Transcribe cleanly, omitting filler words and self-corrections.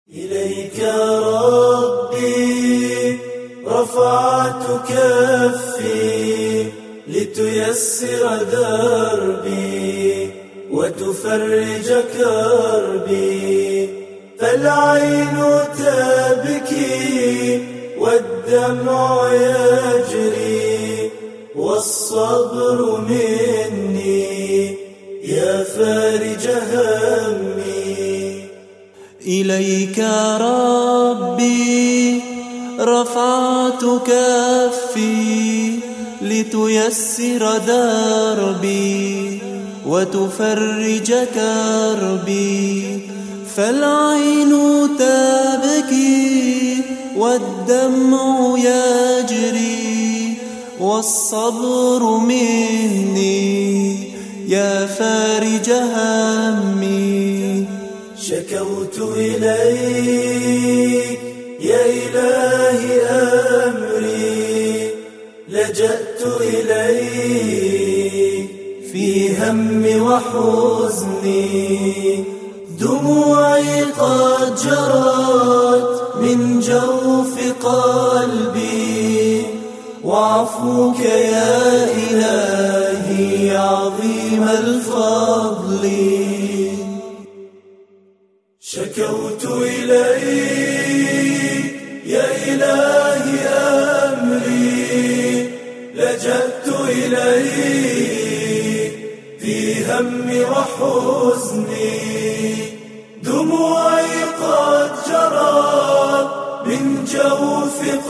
إليك ربي رفعت كفي لتيسر دربي وتفرج كربي، فالعين تبكي والدمع يجري والصبر مني يا فارج همي. إليك ربي رفعت كفي لتيسر دربي وتفرج كربي، فالعين تبكي والدمع يجري والصبر مني يا فارج همي. شكوت إليك يا إلهي أمري، لجأت إليك في همي وحزني، دموعي قد جرت من جوف قلبي، وعفوك يا إلهي عظيم الفضل. شكوت إليك يا إلهي أمري، لجأت إليك في همي وحزني، دموعي قد جرت من جوف